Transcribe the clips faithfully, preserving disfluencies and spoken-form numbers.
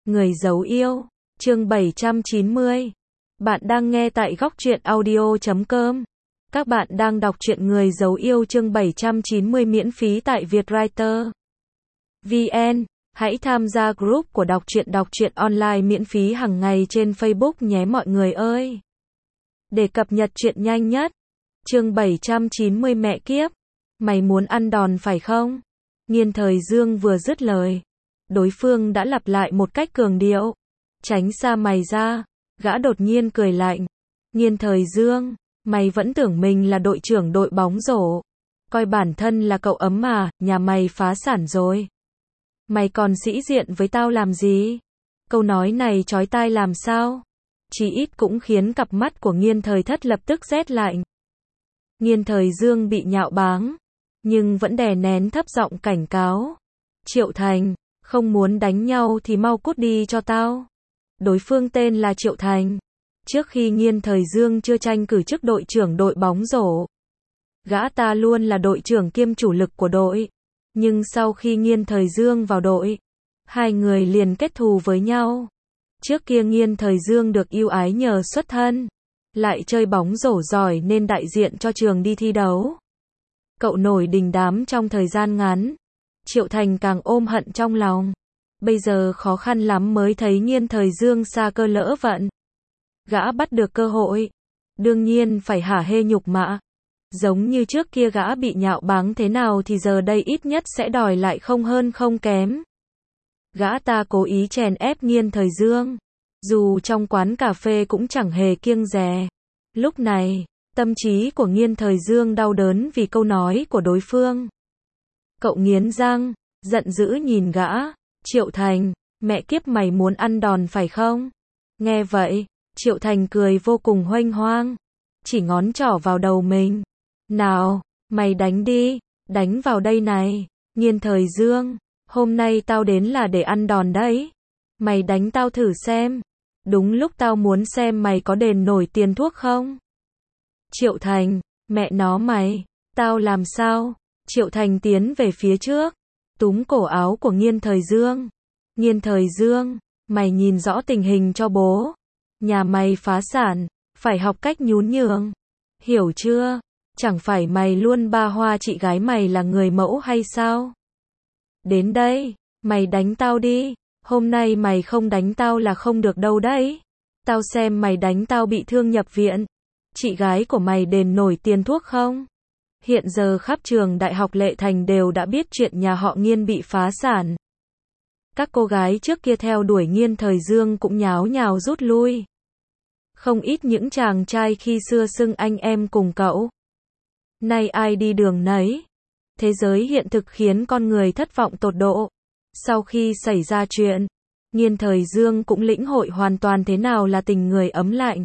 Người giấu yêu, chương bảy trăm chín mươi. Bạn đang nghe tại góc truyện audio chấm com. Các bạn đang đọc truyện Người giấu yêu chương bảy trăm chín mươi miễn phí tại Vietwriter chấm vn. Hãy tham gia group của đọc truyện đọc truyện online miễn phí hàng ngày trên Facebook nhé mọi người ơi. Để cập nhật truyện nhanh nhất. Chương bảy trăm chín mươi mẹ kiếp. Mày muốn ăn đòn phải không? Nghiên Thời Dương vừa dứt lời, đối phương đã lặp lại một cách cường điệu. Tránh xa mày ra. Gã đột nhiên cười lạnh. Nghiên Thời Dương, mày vẫn tưởng mình là đội trưởng đội bóng rổ. Coi bản thân là cậu ấm mà, nhà mày phá sản rồi. Mày còn sĩ diện với tao làm gì? Câu nói này chói tai làm sao? Chỉ ít cũng khiến cặp mắt của Nghiên Thời Thất lập tức rét lạnh. Nghiên Thời Dương bị nhạo báng, nhưng vẫn đè nén thấp giọng cảnh cáo. Triệu Thành, không muốn đánh nhau thì mau cút đi cho tao. Đối phương tên là Triệu Thành. Trước khi Nghiên Thời Dương chưa tranh cử chức đội trưởng đội bóng rổ, gã ta luôn là đội trưởng kiêm chủ lực của đội. Nhưng sau khi Nghiên Thời Dương vào đội, hai người liền kết thù với nhau. Trước kia Nghiên Thời Dương được ưu ái nhờ xuất thân, lại chơi bóng rổ giỏi nên đại diện cho trường đi thi đấu. Cậu nổi đình đám trong thời gian ngắn. Triệu Thành càng ôm hận trong lòng. Bây giờ khó khăn lắm mới thấy Nghiên Thời Dương sa cơ lỡ vận. Gã bắt được cơ hội, đương nhiên phải hả hê nhục mạ. Giống như trước kia gã bị nhạo báng thế nào thì giờ đây ít nhất sẽ đòi lại không hơn không kém. Gã ta cố ý chèn ép Nghiên Thời Dương, dù trong quán cà phê cũng chẳng hề kiêng dè. Lúc này, tâm trí của Nghiên Thời Dương đau đớn vì câu nói của đối phương. Cậu nghiến răng, giận dữ nhìn gã. Triệu Thành, mẹ kiếp mày muốn ăn đòn phải không? Nghe vậy, Triệu Thành cười vô cùng huênh hoang, chỉ ngón trỏ vào đầu mình. Nào, mày đánh đi, đánh vào đây này. Nghiên Thời Dương, hôm nay tao đến là để ăn đòn đấy. Mày đánh tao thử xem. Đúng lúc tao muốn xem mày có đền nổi tiền thuốc không? Triệu Thành, mẹ nó mày, tao làm sao? Triệu Thành tiến về phía trước, túm cổ áo của Nghiên Thời Dương. Nghiên Thời Dương, mày nhìn rõ tình hình cho bố. Nhà mày phá sản, phải học cách nhún nhường. Hiểu chưa? Chẳng phải mày luôn ba hoa chị gái mày là người mẫu hay sao? Đến đây, mày đánh tao đi. Hôm nay mày không đánh tao là không được đâu đấy. Tao xem mày đánh tao bị thương nhập viện. Chị gái của mày đền nổi tiền thuốc không? Hiện giờ khắp trường Đại học Lệ Thành đều đã biết chuyện nhà họ Nghiên bị phá sản. Các cô gái trước kia theo đuổi Nghiên Thời Dương cũng nháo nhào rút lui. Không ít những chàng trai khi xưa xưng anh em cùng cậu, nay ai đi đường nấy. Thế giới hiện thực khiến con người thất vọng tột độ. Sau khi xảy ra chuyện, Nghiên Thời Dương cũng lĩnh hội hoàn toàn thế nào là tình người ấm lạnh.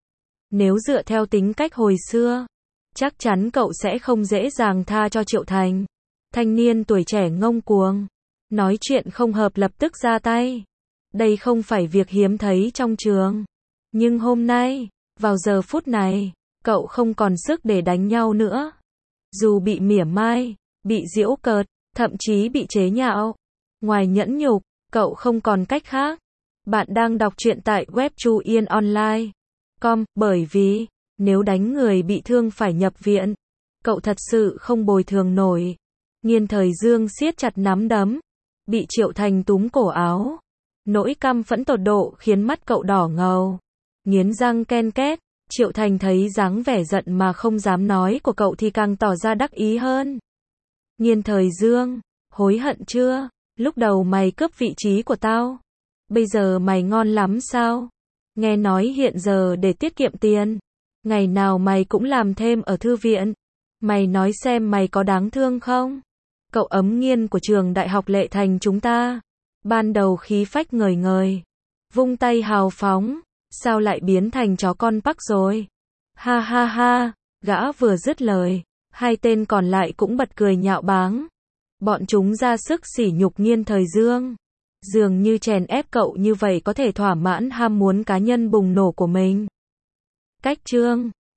Nếu dựa theo tính cách hồi xưa, chắc chắn cậu sẽ không dễ dàng tha cho Triệu Thành. Thanh niên tuổi trẻ ngông cuồng, nói chuyện không hợp lập tức ra tay. Đây không phải việc hiếm thấy trong trường. Nhưng hôm nay, vào giờ phút này, cậu không còn sức để đánh nhau nữa. Dù bị mỉa mai, bị giễu cợt, thậm chí bị chế nhạo, ngoài nhẫn nhục, cậu không còn cách khác. Bạn đang đọc truyện tại web chu yên online chấm com, bởi vì, nếu đánh người bị thương phải nhập viện, cậu thật sự không bồi thường nổi. Nghiên Thời Dương siết chặt nắm đấm, bị Triệu Thành túm cổ áo. Nỗi căm phẫn tột độ khiến mắt cậu đỏ ngầu, nghiến răng ken két. Triệu Thành thấy dáng vẻ giận mà không dám nói của cậu thì càng tỏ ra đắc ý hơn. Nghiên Thời Dương, hối hận chưa? Lúc đầu mày cướp vị trí của tao, bây giờ mày ngon lắm sao? Nghe nói hiện giờ để tiết kiệm tiền, ngày nào mày cũng làm thêm ở thư viện. Mày nói xem mày có đáng thương không? Cậu ấm Nghiên của trường Đại học Lệ Thành chúng ta, ban đầu khí phách ngời ngời, vung tay hào phóng, sao lại biến thành chó con Park rồi? Ha ha ha, gã vừa dứt lời, hai tên còn lại cũng bật cười nhạo báng. Bọn chúng ra sức sỉ nhục Nghiên Thời Dương. Dường như chèn ép cậu như vậy có thể thỏa mãn ham muốn cá nhân bùng nổ của mình. Cách chương